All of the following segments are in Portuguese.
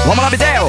Vamos lá, Bidel!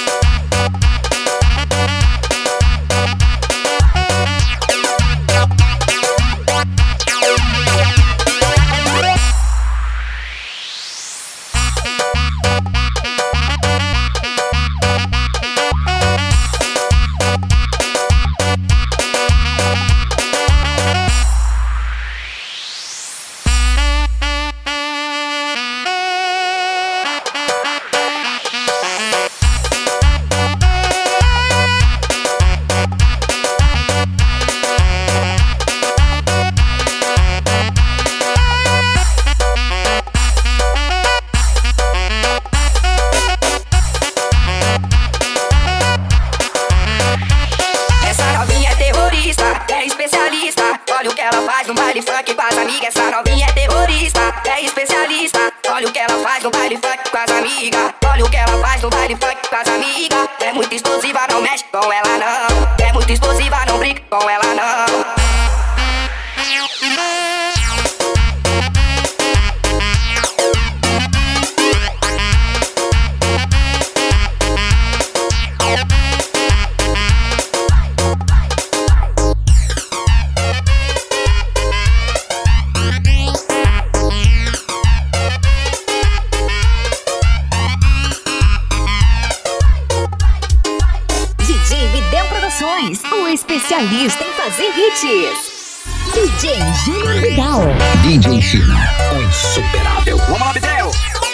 Olha o que ela faz no baile funk com as amigas. Essa novinha é terrorista, é especialista. Olha o que ela faz no baile funk com as amigas. Olha o que ela faz no baile funk com as amigas. É muito explosiva, não mexe com ela não. É muito explosiva, não brinca com ela não. O especialista em fazer hits. DJ Júnior Vidal. DJ China, o insuperável. Vamos lá, Bidel!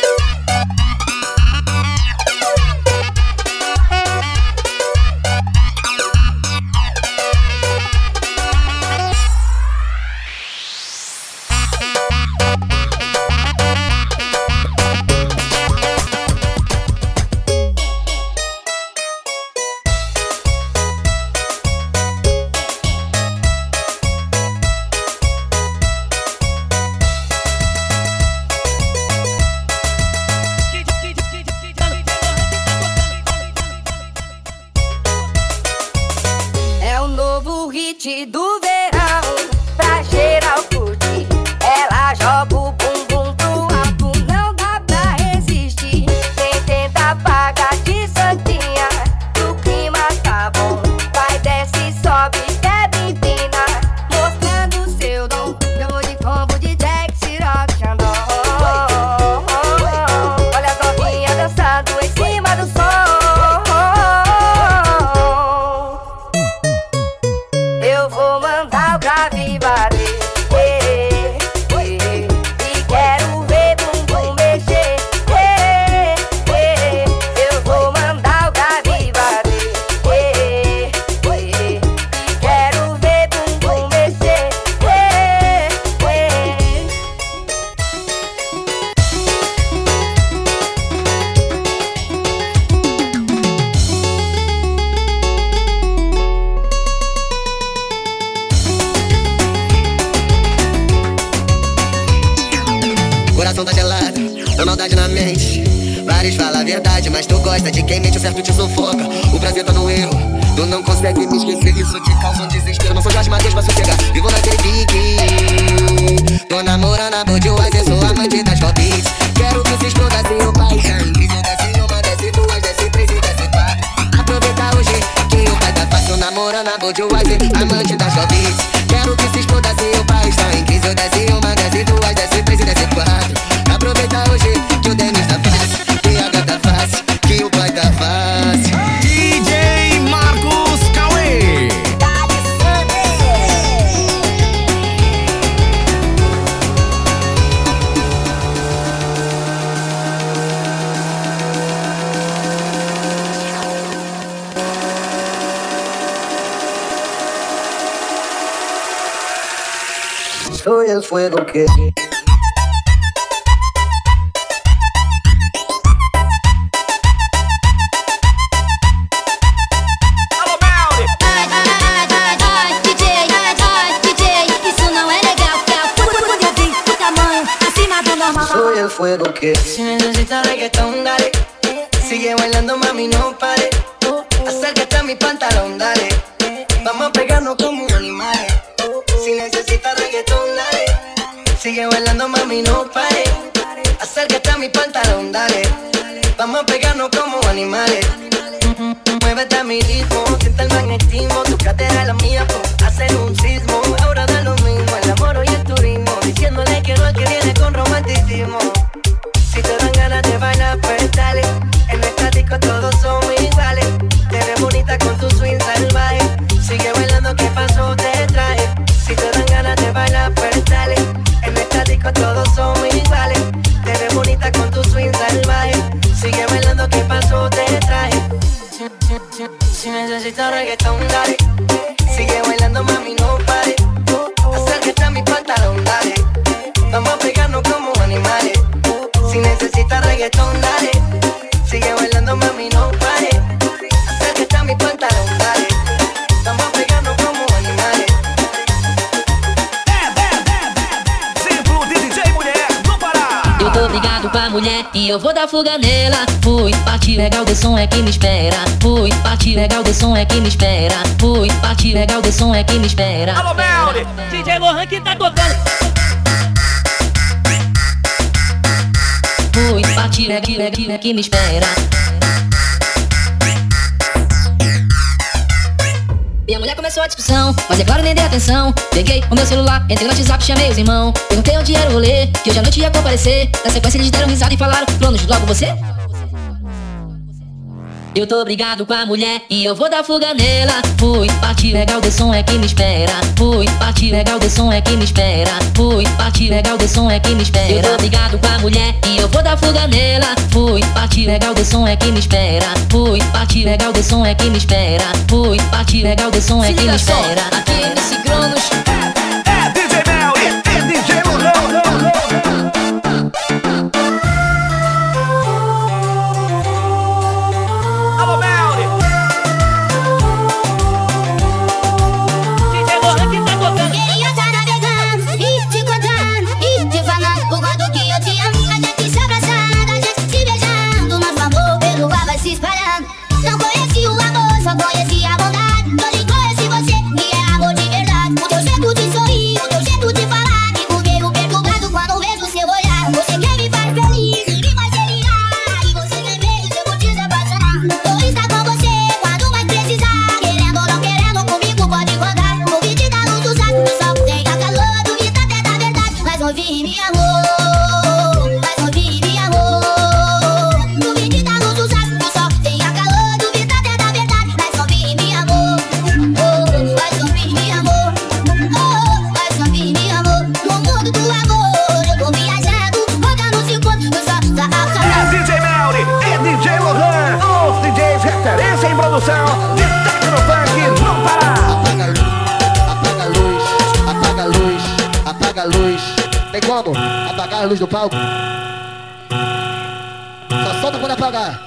Do verão, pra geral curtir. Ela joga o bumbum pro alto, não dá pra resistir. Quem tenta pagar de santinha, o clima tá bom. Vai, desce, sobe, quebra, empina, mostrando seu dom. Eu vou de combo de Jack, Ciroc, Xandão. Olha as novinhas dançando em cima do som. Eu vou mandar o grave bater, e quero ver bumbum mexer, eu vou mandar o grave bater, e quero ver bumbum mexer, Coração tá gelado, a maldade na mente. Vários falam a verdade, mas tu gosta de quem mente, o certo te sufoca. O prazer tá no erro, tu não consegue me esquecer. Isso te causa um desespero, não sou Jorge Mateus pra sossegar. Vivo naquele pique, tô namorando a Budweiser, sou amante das copies. Quero que se exploda assim o pai tá em crise. Desce uma, desce duas, desce três e desce quatro. Aproveita hoje que o pai tá fácil, namorando a Budweiser, amante das copies. Quero que se exploda assim o pai está em crise. Desce uma, desce duas, desce três e desce quatro. Aproveita hoje que o Denis tá fácil, que a gata tá fácil, que o pai tá fácil. DJ Marcos Cauê. Soy el fuego que... Soy el fuego que... Si necesitas reggaetón, dale. Sigue bailando, mami, no pare. Acércate a mi pantalón, dale. Vamos a pegarnos como animales. Si necesitas reggaetón, dale. Sigue bailando, mami, no pare. Acércate a mi pantalón, dale. Vamos a pegarnos como animales. Muévete a mi ritmo, siente el magnetismo. Tu cadera es la mía, pues hacer un sismo. Ahora da lo mismo, el amor y el turismo. Diciéndole que no al que viene con romanticismo. Si te dan ganas de bailar, pues dale. En esta disco todos somos iguales. Te ves bonita con tu swing salvaje. Sigue bailando, ¿qué pasó? Te traje. Si te dan ganas de bailar, pues dale. En esta disco todos somos iguales. Te ves bonita con tu swing salvaje. Sigue bailando, ¿qué pasó? Te traje. Si necesitas reggaetón, dale. Sigue bailando, mami, no pare. Acércate a mi pantalón, dale. Vamos a pegarnos como animales. Si necesitas reggaetón, dale. Sigue bailando, mami, no pare. Acércate a mi pantalón, dale. Vamos a pegarnos como animales. Exemplo de DJ mulher do Pará. Eu tô brigado com a mulher e eu vou dar fuga nela. Fui, parte legal, de som é que me espera. Fui, parte legal, de som é que me espera. Fui, parte legal, de som é que me espera. Alô, Melly! DJ Lohan que tá tocando. Fui, parte legal, que me espera. Minha mulher começou a discussão, mas é claro, nem dei atenção. Peguei o meu celular, entrei no WhatsApp, chamei os irmãos. Perguntei onde era o rolê, que hoje à noite ia comparecer. Na sequência eles deram risada e falaram: planos, logo você? Eu tô brigado com a mulher e eu vou dar fuga nela. Fui, parte legal, de som é que me espera. Fui, parte legal, de som é que me espera. Fui, parte legal, de som é que me espera. Eu tô brigado com a mulher e eu vou dar fuga nela. Fui, parte legal, de som é que me espera. Fui, parte legal, de som é que me espera. Fui, parte legal, de som é que me espera. Aqui nesse Cronos. É DJ Melly e DJ Lohan. Alô, Melly! DJ Lohan que tá tocando. Queria tá navegando e te contando e te falando o quanto que eu te amo. A gente se abraçando, a gente se beijando. Nosso amor pelo ar vai se espalhando. Não conheci o amor, só conheci a bondade. Hoje conheci você, que é amor de verdade. O teu jeito de sorrir, o teu jeito de falar. Fico meio perturbado quando vejo seu olhar. Você quer me faz feliz e me faz delirar. E você quer ver, eu vou te apaixonar. Vou estar com você quando mais precisar. Querendo ou não querendo, comigo pode contar. Vou pedir da luz do saco do sol. Tenha calor, duvida até da verdade. Mas ouvir, me amor. Mas ouvir, me amor. Duvide da luz do saco do sol. Tenha calor, duvida até da verdade. Mas ouvir, me amor. Mas ouvir, me amor. Mas ouvir, me amor. No mundo do amor, eu tô viajando. Rodando circuito, eu só tá É acabando. DJ Melly e DJ Lohan. Os DJs referência em produção de Tecnofunk no Pará. Apaga a luz, apaga a luz, apaga a luz. Tem como apagar a luz do palco? Só solta quando apagar.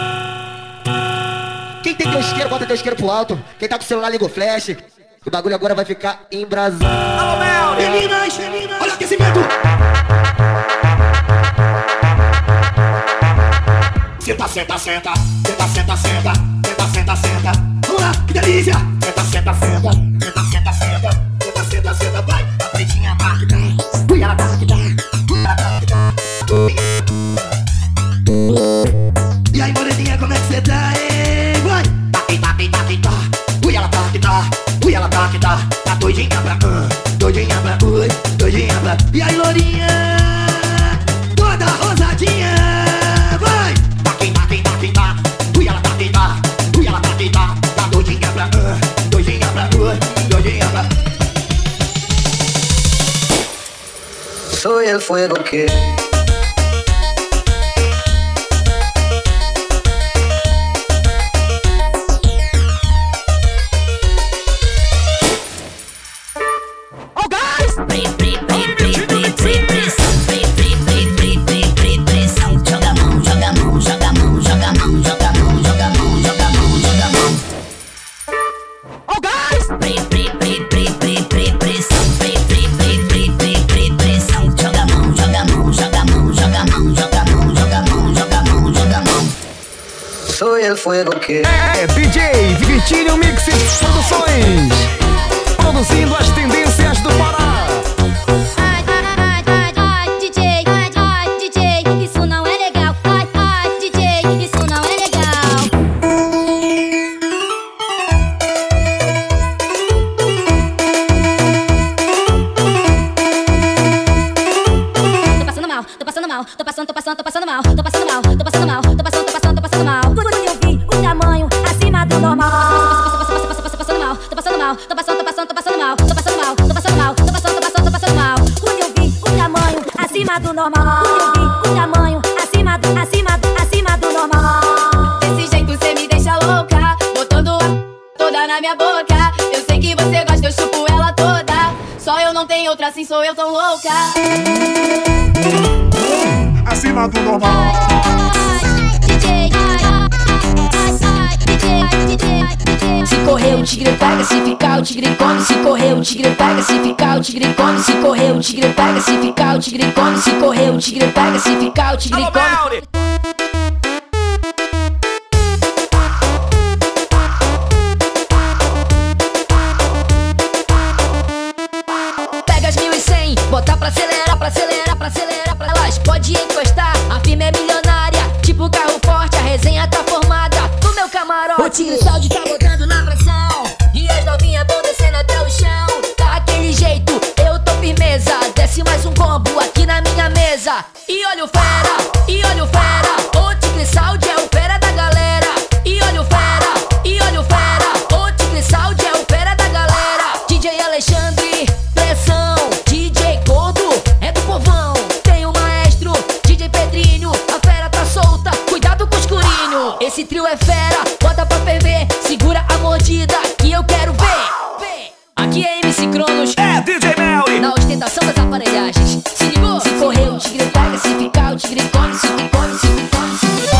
Quem tem teu isqueiro, bota teu isqueiro pro alto. Quem tá com o celular, liga o flash. O bagulho agora vai ficar embrasado. Alô, Melly! Meninas, olha o aquecimento. Senta, senta, senta. Senta, senta, senta. Senta, senta, senta. Vamos lá, que delícia! Senta, senta, senta. Senta, senta, senta. Senta, senta, senta. Vai! A pretinha máquina. Ui, ela tá que tá. Ela tá que tá. E aí, moreninha, como é que cê tá, hein? Vai! Tá que tá, que tá, que tá. Ui, ela tá que tá. Ui, ela tá que tá. Tá doidinha pra Doidinha pra ui, doidinha pra. E aí, lourinha, toda rosadinha. Vai! tá que tá, que tá, que tá. Ui, ela tá que tá. Ui, ela tá que tá. Tá doidinha pra Doidinha pra doidinha pra. Soy el fuego que Joga a mão, joga a mão, joga a mão, joga a mão, joga a mão, joga a mão, joga a mão, joga a mão. soy el fuego que É DJ Vitinho Mix Produções, produzindo as tendências do Pará. DJ, mal, tô passando mal, tô passando mal, tô passando mal, tô passando mal, tô passando mal. Quando eu vi o tamanho acima do normal, tô passando mal, tô passando mal, tô passando mal, tô passando mal, tô passando mal, tô passando mal, tô passando mal. Quando eu vi o tamanho acima do normal, quando eu vi o tamanho acima do normal. Desse jeito cê me deixa louca, botando a toda na minha boca. Eu sei que você gosta, eu chupo ela toda. Só eu não tenho outra, assim sou eu tão louca. Acima do normal. Se correr o tigre pega, se ficar o tigre come. Se correr o tigre pega, se ficar o tigre come. Se correr o tigre pega, se ficar o tigre come. Se correr o tigre pega, se ficar o tigre come. Pega as 1100, botar pra acelerar, pra acelerar, pra acelerar, pra elas pode encostar. A firma é milionária, tipo carro forte, a resenha tá formada no meu camarote. O tigre saúde tá botando na pressão e as novinhas vão descendo até o chão. Daquele jeito, eu tô firmeza. Desce mais um combo aqui na minha mesa. E olha o fera, e olha o fera. O tigre saúde é o fera da galera. E olha o fera, e olha o fera. O tigre saúde é o fera da galera. DJ Alexandre, pressão. DJ Gordo, é do povão. Tem o maestro, DJ Pedrinho. A fera tá solta, cuidado com o escurinho. Esse trio é fera, bota pra ferver. Segura a mordida que eu quero ver. Aqui é MC Cronos, É DJ Melly. na ostentação das aparelhagens. Se ligou? Se correr o tigre pega, se ficar o tigre come. Se come, se come, se come, se come.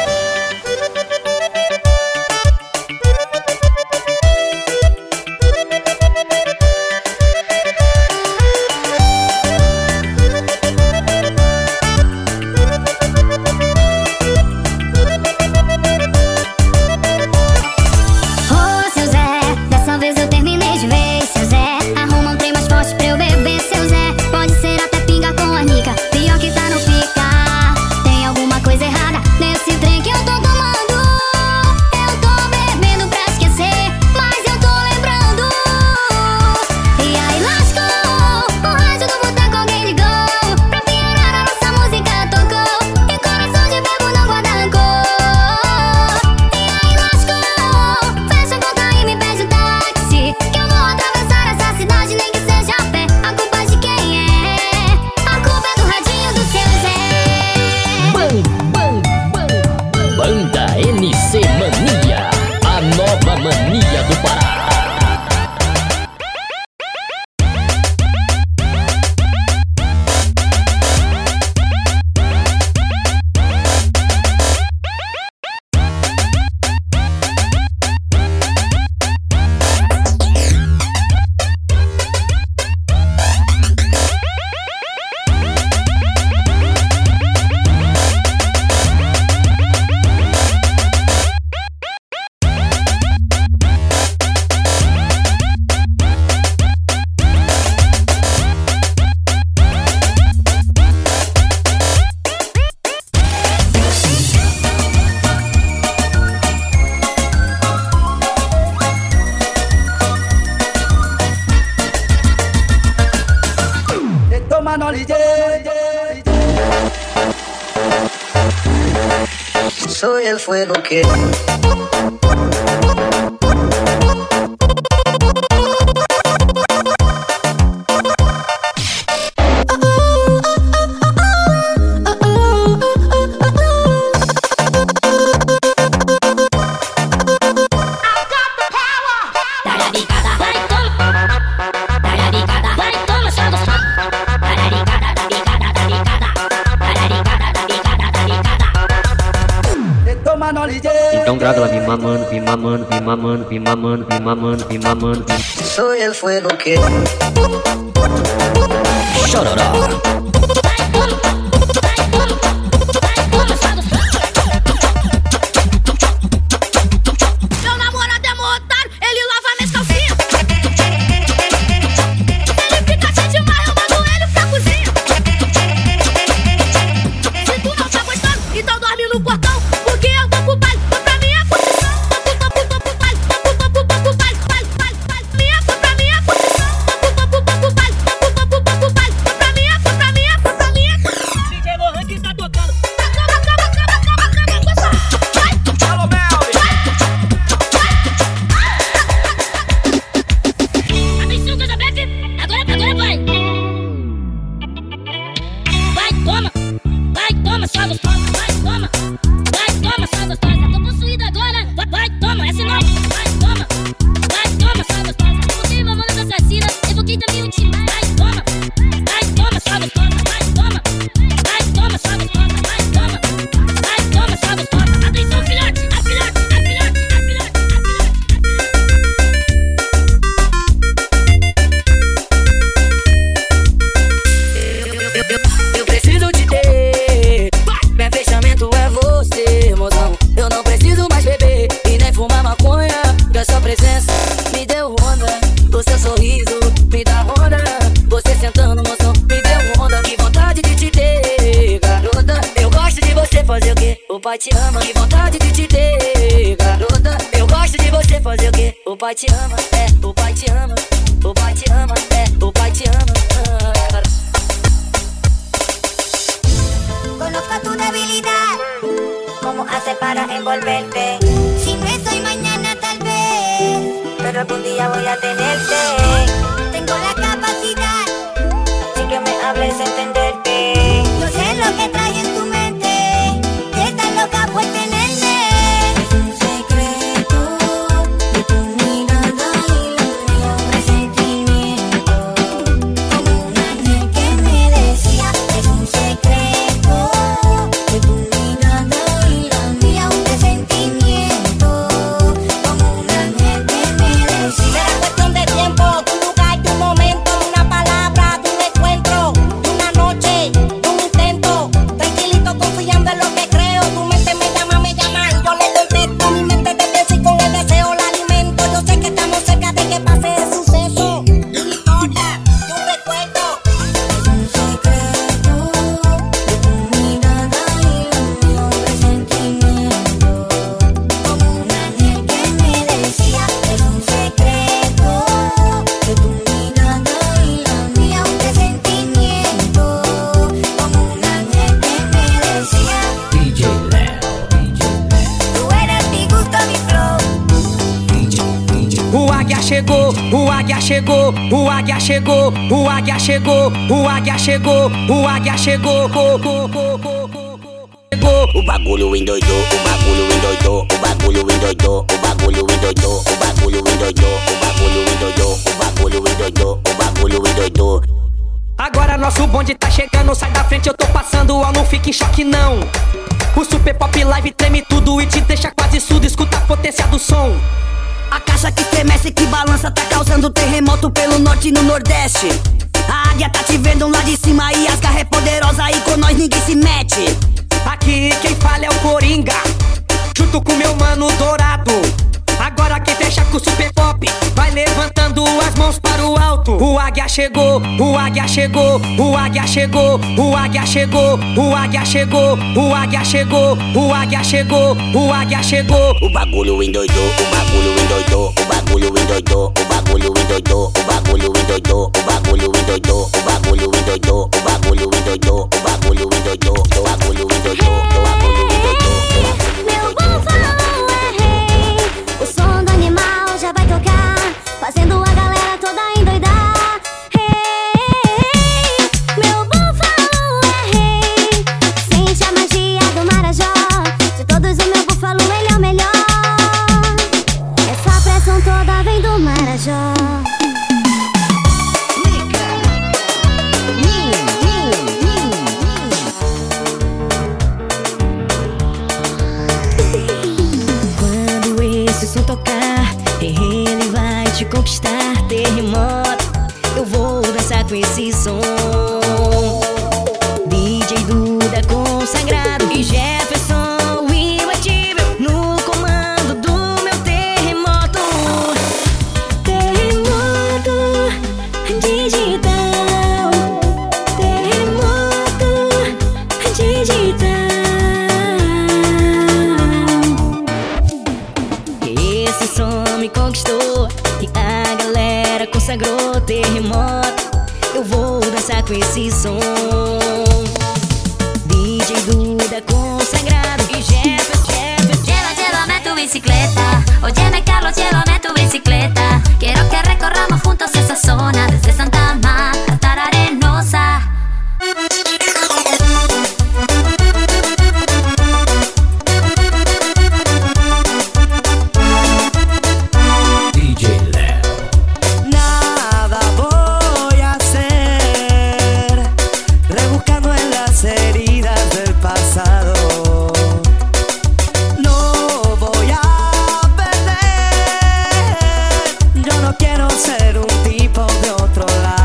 Ô, seu Zé, dessa vez eu terminei de vez. Seu Zé, arruma um trem mais forte pra eu beber. Seu Zé, pode ser até pinga com arnica. Pior que tá, não fica. Tem alguma coisa errada nesse trem que eu tô tomando. Eu tô bebendo pra esquecer, mas eu tô lembrando. E aí lascou, o rádio do boteco alguém ligou. Pra piorar a nossa música tocou. E coração de bebo não guarda rancor. E aí lascou, fecha a conta e me pede um táxi, que eu vou atravessar essa cidade, nem que seja a pé. A culpa de quem é? A culpa é do radinho do seu Zé. Banda MC Mania, a nova mania do Pará. Toma no DJ. Soy el fuego que Então grava lá, me mamando, me mamando, me mamando, me mamando, me mamando, me mamando. soy el fuego que Chororó. Meu namorado é mó otário, ele lava minhas calcinhas. Ele fica cheio de marra, eu mando ele pra cozinha. Se tu não tá gostando, então dorme no portão, porque eu tô pro baile, tô pra minha posição. Tô pro baile, tô pro baile, minha, tô pra minha posição. Tô pro baile, tô pra minha, tô pra minha. fazer o quê? O pai te ama, que vontade de te ter, garota. Eu gosto de você fazer o quê? O pai te ama, o pai te ama. O pai te ama, o pai te ama. Conozco tu debilidad, cómo hace para envolverte. Si no es hoy, mañana tal vez, pero algún día voy a tenerte. Tengo la capacidad, sin que me hables, entenderte. Yo sé lo que trae en tu mente, que estás loca por tenerme. Es un secreto de tu mirada y lo mío, un presentimiento, como un ángel que me decía. Es un secreto de tu mirada y la mía, un presentimiento, como un ángel que me decía. Será cuestión de tiempo, tu lugar, tu momento, una palabra, de un encuentro, una noche, un intento. Tranquilito, confiando en lo que creo. Tu mente me llama y yo le contesto. Mi mente te piensa y con el deseo la alimento. Yo sé que estamos cerca de que pase el suceso. Una historia, un recuerdo. Es un secreto de tu mirada y lo mío, un presentimiento, como un ángel que me decía. Es un secreto de tu mirada y la mía, un presentimiento, como un ángel que me decía. DJ Léo, Tú eres mi gusto, mi flow. O águia chegou, o águia chegou, o águia chegou, o águia chegou, o águia chegou, o águia chegou. O bagulho endoidou, o bagulho endoidou, o bagulho endoidou, o bagulho endoidou, o bagulho endoidou, o bagulho endoidou, o bagulho endoidou, o bagulho endoidou. Agora nosso bonde tá chegando, sai da frente, eu tô passando, ó, não fique em choque não. O Super Pop Live treme tudo e te deixa quase surdo, escuta a potência do som. A caixa que estremece, que balança, tá causando terremoto pelo norte e no nordeste. A águia tá te vendo lá de cima e as garras é poderosa e com nós ninguém se mete. Aqui quem fala é o Coringa, junto com meu mano Dourado. Agora quem fecha com o Super Pop vai levantando as mãos para o alto. O águia chegou, o águia chegou, o águia chegou, o águia chegou, o águia chegou, o águia chegou, o águia chegou, o águia chegou. O bagulho endoidou, o bagulho endoidou, o bagulho endoidou, o bagulho endoidou, o bagulho endoidou, o bagulho endoidou, o bagulho endoidou, o bagulho endoidou, o bagulho endoidou, o bagulho endoidou, o bagulho endoidou. Meu búfalo é rei, o som do animal já vai tocar, fazendo a galera toda endoidar. Hey, meu búfalo é rei, sente a magia do Marajó. De todos o meu búfalo ele é o melhor. Essa pressão toda vem do Marajó. Quando esse som tocar, ele vai te conquistar. Terremoto, eu vou dançar com esse som. DJ Duda consagrado e Jefferson imbatível no comando do meu terremoto. Terremoto digital, terremoto digital. Esse som me conquistou e a galera consagrou. Terremoto, eu vou dançar com esse som. DJ Duda consagrado y Jefferson. Llévame tu bicicleta, óyeme Carlos, llévame tu bicicleta. Quiero que recorramos juntos esa zona, desde Santa Marta hasta la Arenosa. DJ Léo. Nada voy a hacer, rebuscando en las heridas del pasado. No voy a perder, yo no quiero ser un tipo de otro lado.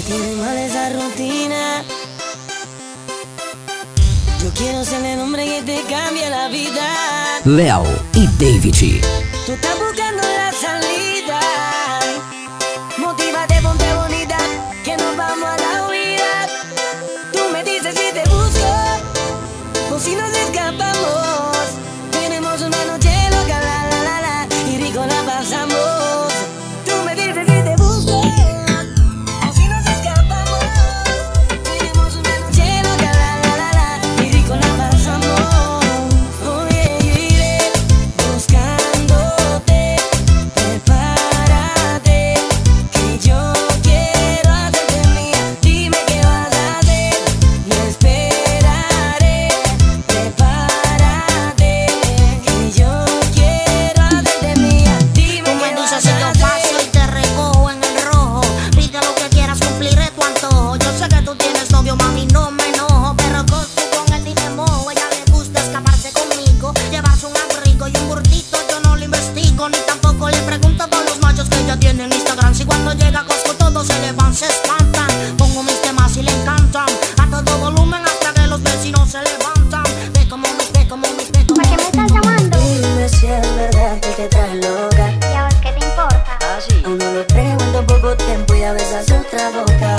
tiene mal esa rutina. Yo quiero ser el hombre que te cambie la vida. Léo y David. Tú estás buscando la salida. Motívate, ponte bonita, que nos vamos a la huida. Tú me dices si te busco o si nos escapamos. Tenemos una noche loca, la la la la, y rico la pasamos. Tú me dices si te busco o si nos escapamos. Tenemos una noche loca, la la la la, y rico la pasamos. Oye, iré buscándote. Prepárate, que yo quiero hacerte mía. Dime qué vas a hacer, no esperaré. Prepárate, que yo quiero hacerte mía. Dime Tú me qué dices vas si a yo hacer. paso y te recojo en el rojo. Pide lo que quieras, cumpliré tu antojo. Yo sé que tú tienes novio, mami, no me enojo. Pero tú con él ni me mojo. Ella le gusta escaparse conmigo, llevarse un abrigo y un gordito. Yo no lo investigo, ni tampoco le pregunto por los machos que ella tiene en Instagram. Si cuando llega a Costco todos se le van, se espantan. Pongo mis temas y le encantan a todo volumen hasta que los vecinos se levantan. Ve como mis, ve como mis, ve como mis. ¿Para qué me estás llamando? Dime si es verdad que te traes loca. ¿Y a vos qué te importa? Aún no lo pregunto, poco tiempo y a besas otra boca.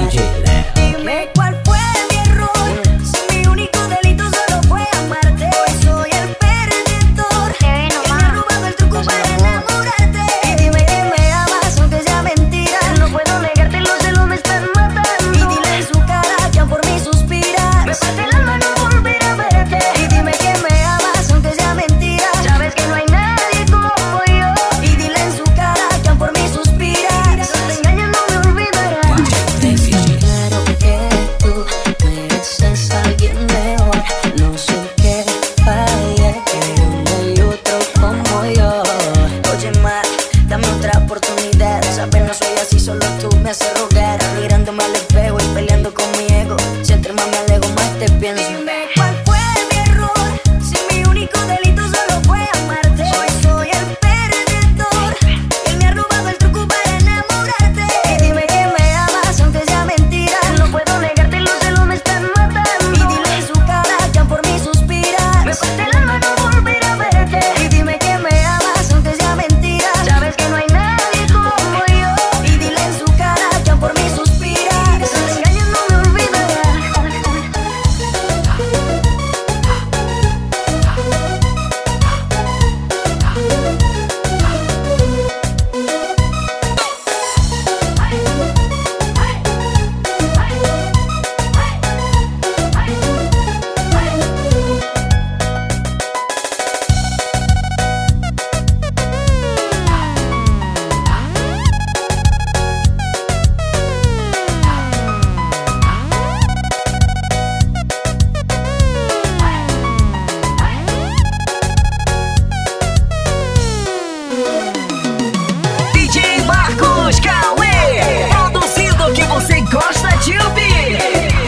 Dime cuál fue mi error. Si mi único delito solo fue amarte. Hoy soy el perdedor. Te ve Que me ha nomás. robado el truco para enamorarte. Y dime que me amas aunque sea mentira. No puedo negarte, los celos me están matando. Y dile en su cara que aún por mí suspira. Me parte el alma no volver a verte. Y dime que me amas aunque sea mentira. Sabes que no hay nadie como yo. Y dile en su cara que aún por mí suspira. Si te engañas no me olvidarás. Claro que tú mereces a alguien mejor. No sé qué falla, que no hay otro como yo. Oye, ma, dame otra oportunidad. Sabes, no soy así, solo tú me haces rogar. Mirándome al espejo y peleando con mi ego. Si entre más me alejo, más te pienso. Dime cuál fue mi error. Si mi único delito solo fue amarte. Hoy soy el perdedor. Él me ha robado el truco para enamorarte. Y dime que me amas aunque sea mentira. No puedo negarte, los celos me están matando. Y dile en su cara que aún por mí suspira. Me parte el alma no volver a verte. Y dime que me amas aunque sea mentira. Sabes que no hay nadie como yo. Y dile en su cara que aún por mí suspira. Si te engañas no me olvidarás. DJ Marcos Cauê, produzindo o que você gosta de ouvir.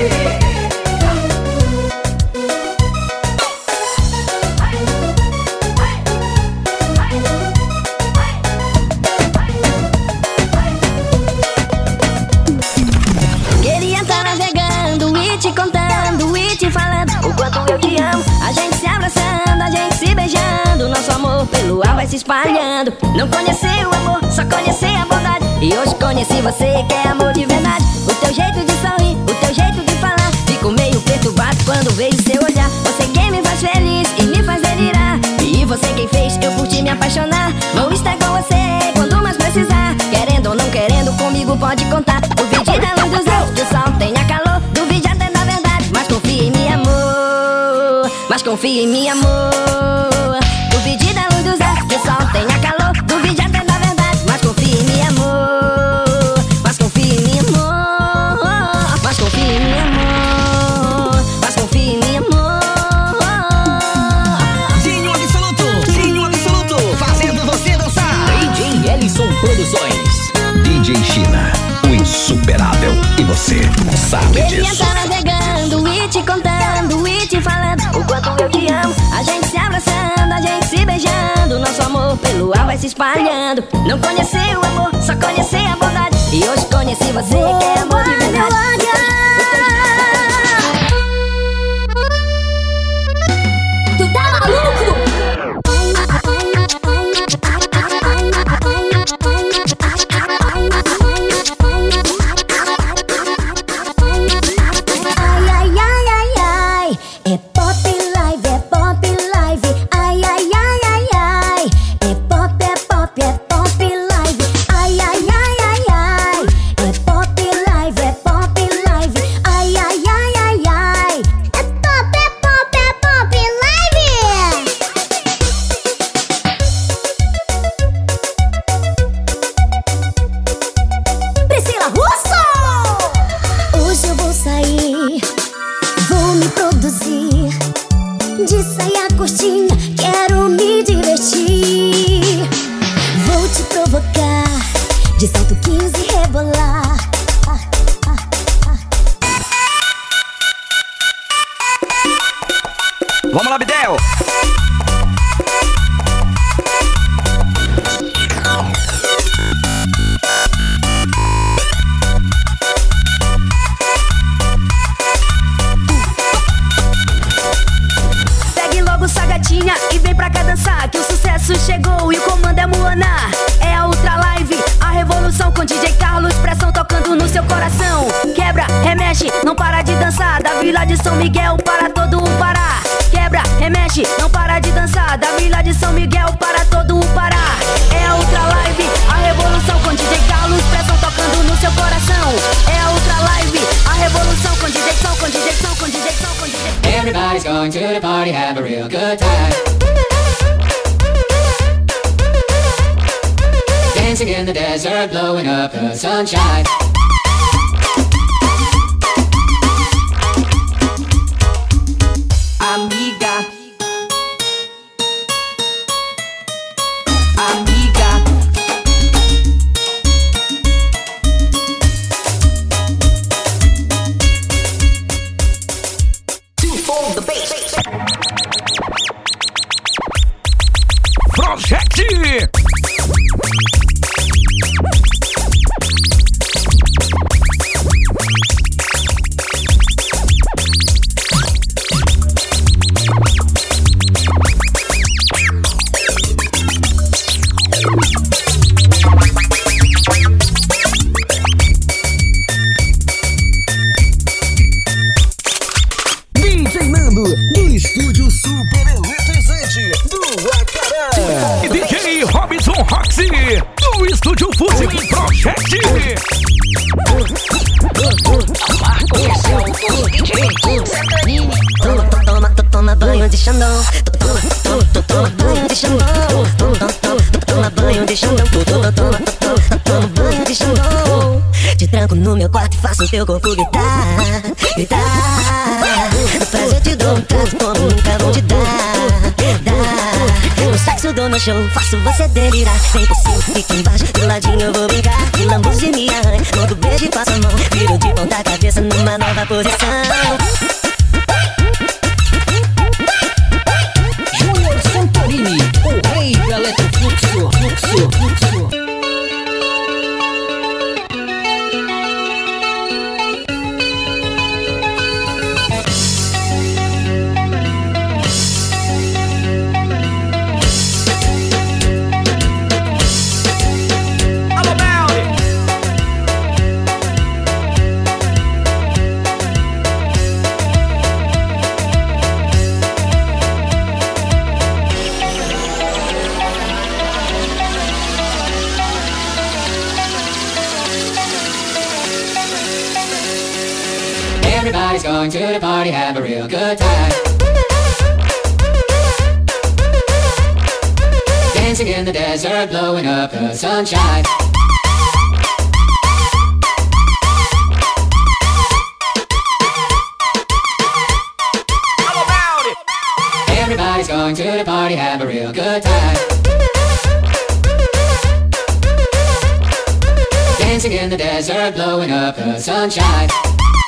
Queria estar navegando e te contando e te falando o quanto eu te amo. A gente se abraçando, a gente se beijando. Nosso amor pelo ar vai se espalhando. Não conheci o amor, só conheci a bondade. E hoje conheci você que é amor de verdade. O teu jeito de sorrir, o teu jeito de falar. Fico meio perturbado quando vejo seu olhar. Você quem me faz feliz e me faz delirar. E você quem fez eu por ti me apaixonar. Vou estar com você quando mais precisar. Querendo ou não querendo, comigo pode contar. Duvide da luz dos olhos, que o sol tenha calor. Duvide até da verdade, mas confia em mim, amor. Mas confia em mim, amor. Duvide da luz dos olhos, que o sol tenha calor. Duvide até da verdade, mas confia em mim, amor. Mas confia em mim, amor. Mas confia em mim, amor. Mas confia em mim, amor. Dinho absoluto, fazendo você dançar. DJ Ellison Produções, DJ China, o insuperável. E você sabe Queria disso. estar navegando e te contando e te falando o quanto eu te amo. A gente se abraçando, a gente se beijando. Nosso amor pelo ar vai se espalhando. Não conheci o amor, só conheci a bondade. E hoje conheci você, que é amor de verdade. Tu tá maluco? Ai, ai, ai, ai, ai. É pop live, é pop live. Ai, ai, ai, ai, ai. É pop, é pop, é pop live. Ai, ai, ai, ai, ai. É pop live, é pop live. Ai, ai, ai, ai, ai. É pop, é pop, é pop live. Priscila Russo! Hoje eu vou sair, vou me produzir. De saia curtinha, quero me divertir. Vou te provocar, de salto 15 rebolar. Vamos lá, Bidel! Pegue logo sua gatinha e vem pra cá dançar, que o sucesso chegou e o comando é Moana. É a Ultra Live, a revolução com DJ Carlos Pressão tocando no seu coração. Quebra, remexe, não para de dançar, da Vila de São Miguel para todo o Pará. Quebra, remexe, não para de dançar, da Vila de São Miguel para todo o Pará. É a Ultra Live, a revolução com DJ Carlos Pressão tocando no seu coração. É a Ultra Live, a revolução com DJ Som, com DJ Som, com DJ Som, com DJ Som. Everybody's going to the party, have a real good time. Dancing in the desert, blowing up the sunshine. Amiga, amiga. Project! DJ Nando, do estúdio super eletrizante do Acará. E DJ Robinson Roxy, do estúdio Fuzil Project. Toma banho de Xandão. Toma banho de Xandão. Toma banho de Xandão. Toma banho de Xandão. Te tranco no meu quarto e faço teu corpo gritar. Prazer te dou um trato como nunca vou te dar. No sexo do meu show faço você delirar. Vem por cima, fica embaixo, do ladinho eu vou brincar. De lambuzinha, quando beijo e passo a mão, viro de ponta cabeça numa nova posição. Júnior Santorini, o rei do eletrofluxo. Everybody's going to the party, have a real good time. Dancing in the desert, blowing up the sunshine. Everybody's going to the party, have a real good time. Dancing in the desert, blowing up the sunshine.